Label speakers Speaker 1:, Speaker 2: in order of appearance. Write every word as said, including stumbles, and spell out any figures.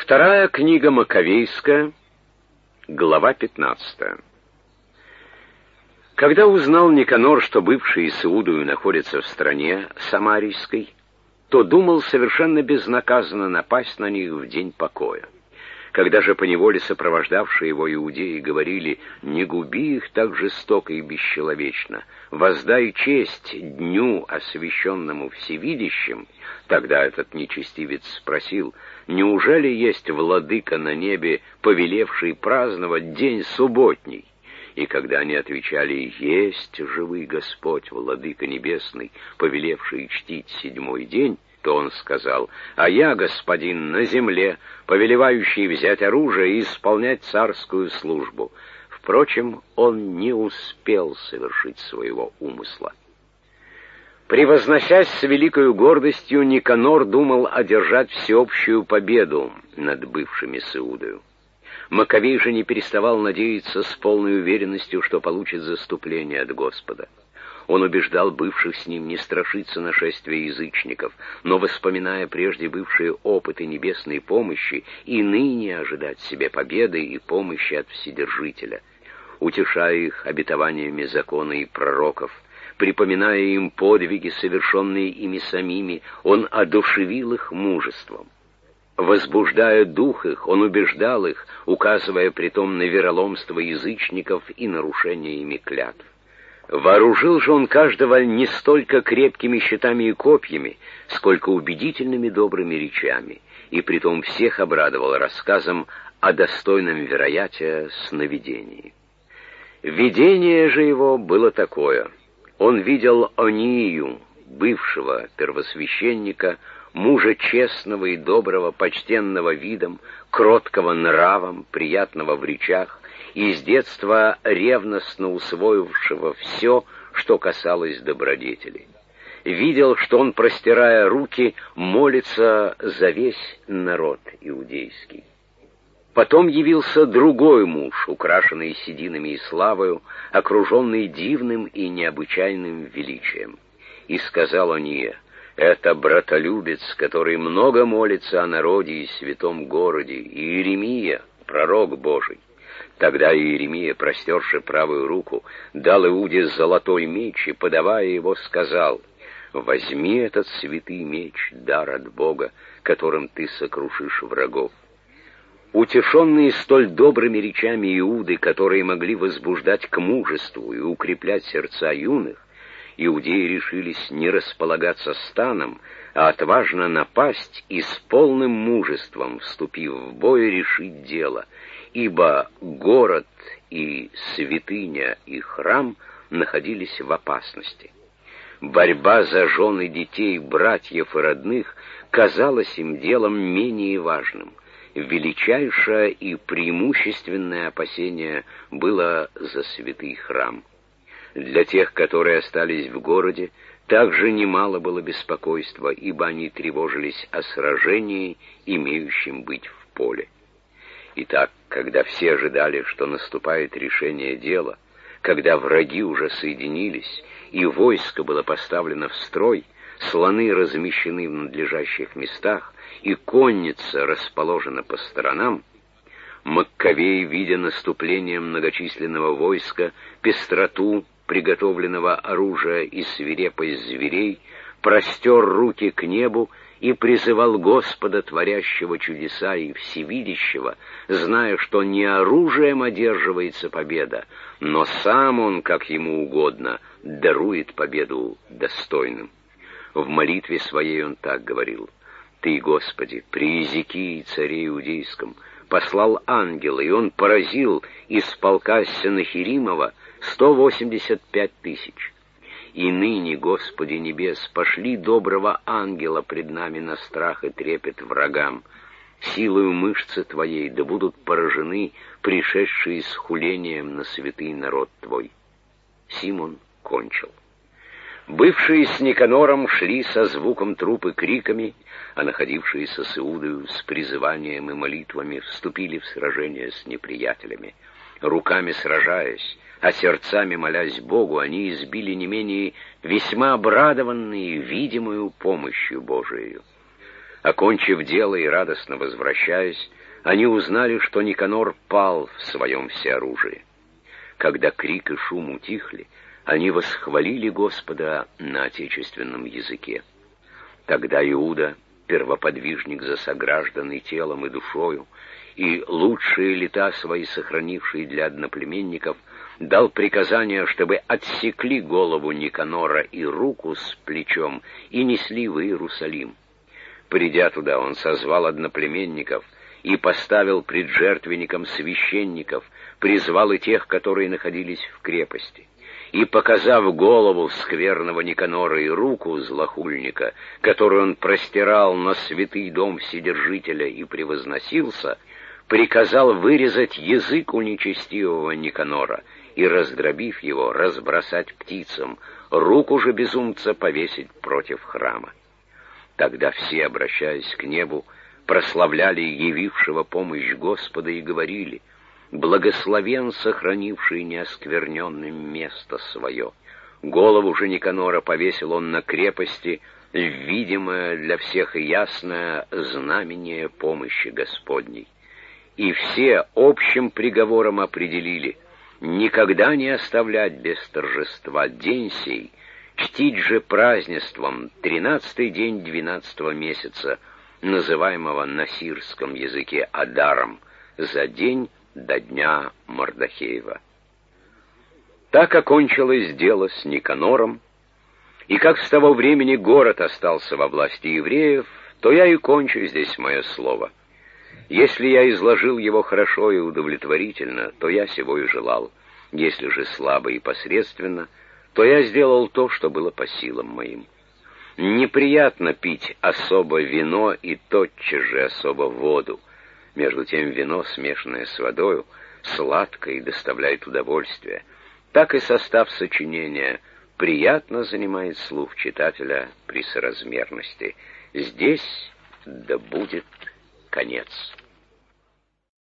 Speaker 1: Вторая книга Маковейская, глава пятнадцатая. Когда узнал Никанор, что бывшие с Иудою находятся в стране Самарийской, то думал совершенно безнаказанно напасть на них в день покоя. Когда же поневоле сопровождавшие его иудеи говорили: «Не губи их так жестоко и бесчеловечно, воздай честь дню, освященному всевидящим», тогда этот нечестивец спросил: «Неужели есть владыка на небе, повелевший праздновать день субботний?» И когда они отвечали: «Есть живый Господь, владыка небесный, повелевший чтить седьмой день», то он сказал: «А я, господин, на земле, повелевающий взять оружие и исполнять царскую службу». Впрочем, он не успел совершить своего умысла. Превозносясь с великою гордостью, Никанор думал одержать всеобщую победу над бывшими с Иудою. Маковей же не переставал надеяться с полной уверенностью, что получит заступление от Господа. Он убеждал бывших с ним не страшиться нашествия язычников, но, вспоминая прежде бывшие опыты небесной помощи, и ныне ожидать себе победы и помощи от Вседержителя, утешая их обетованиями закона и пророков, припоминая им подвиги, совершенные ими самими, он одушевил их мужеством. Возбуждая дух их, он убеждал их, указывая притом на вероломство язычников и нарушение ими клятв. Вооружил же он каждого не столько крепкими щитами и копьями, сколько убедительными добрыми речами, и притом всех обрадовал рассказом о достойном вероятия сновидении. Видение же его было такое. Он видел Онию, бывшего первосвященника, мужа честного и доброго, почтенного видом, кроткого нравом, приятного в речах, и с детства ревностно усвоившего все, что касалось добродетели. Видел, что он, простирая руки, молится за весь народ иудейский. Потом явился другой муж, украшенный сединами и славою, окруженный дивным и необычайным величием. И сказал Ония: «Это братолюбец, который много молится о народе и святом городе, и Иеремия, пророк Божий». Тогда Иеремия, простерши правую руку, дал Иуде золотой меч и, подавая его, сказал: «Возьми этот святый меч, дар от Бога, которым ты сокрушишь врагов». Утешенные столь добрыми речами Иуды, которые могли возбуждать к мужеству и укреплять сердца юных, иудеи решились не располагаться станом, а отважно напасть и с полным мужеством, вступив в бой, решить дело, ибо город и святыня и храм находились в опасности. Борьба за жен и детей, братьев и родных казалась им делом менее важным. Величайшее и преимущественное опасение было за святый храм. Для тех, которые остались в городе, также немало было беспокойства, ибо они тревожились о сражении, имеющем быть в поле. Итак, когда все ожидали, что наступает решение дела, когда враги уже соединились, и войско было поставлено в строй, слоны размещены в надлежащих местах, и конница расположена по сторонам, Маккавей, видя наступление многочисленного войска, пестроту приготовленного оружия и свирепость зверей, простер руки к небу и призывал Господа, творящего чудеса и всевидящего, зная, что не оружием одерживается победа, но сам он, как ему угодно, дарует победу достойным. В молитве своей он так говорил: «Ты, Господи, при Иезекии, царе иудейском, послал ангела, и он поразил из полка Сенахеримова сто восемьдесят пять тысяч. И ныне, Господи небес, пошли доброго ангела пред нами на страх и трепет врагам. Силою мышцы Твоей да будут поражены пришедшие с хулением на святый народ Твой». Симон кончил. Бывшие с Никанором шли со звуком труп и криками, а находившиеся с Иудою с призыванием и молитвами вступили в сражение с неприятелями. Руками сражаясь, а сердцами молясь Богу, они избили не менее весьма обрадованные видимою помощью Божией. Окончив дело и радостно возвращаясь, они узнали, что Никанор пал в своем всеоружии. Когда крик и шум утихли, они восхвалили Господа на отечественном языке. Тогда Иуда, первоподвижник за сограждан и телом, и душою, и лучшие лета свои сохранивший для одноплеменников, дал приказание, чтобы отсекли голову Никанора и руку с плечом и несли в Иерусалим. Придя туда, он созвал одноплеменников и поставил пред жертвенником священников, призвал и тех, которые находились в крепости. И, показав голову скверного Никанора и руку злохульника, которую он простирал на святый дом Вседержителя и превозносился, приказал вырезать язык у нечестивого Никанора и, раздробив его, разбросать птицам, руку же безумца повесить против храма. Тогда все, обращаясь к небу, прославляли явившего помощь Господа и говорили: «Благословен сохранивший неоскверненным место свое». Голову же Никанора повесил он на крепости, видимое для всех и ясное знамение помощи Господней. И все общим приговором определили: никогда не оставлять без торжества день сей, чтить же празднеством тринадцатый день двенадцатого месяца, называемого на сирском языке Адаром, за день до дня Мардахеева. Так окончилось дело с Никанором, и как с того времени город остался во власти евреев, то я и кончу здесь мое слово. Если я изложил его хорошо и удовлетворительно, то я сего и желал. Если же слабо и посредственно, то я сделал то, что было по силам моим. Неприятно пить особо вино и тотчас же особо воду. Между тем вино, смешанное с водою, сладко и доставляет удовольствие. Так и состав сочинения приятно занимает слух читателя при соразмерности. Здесь да будет конец.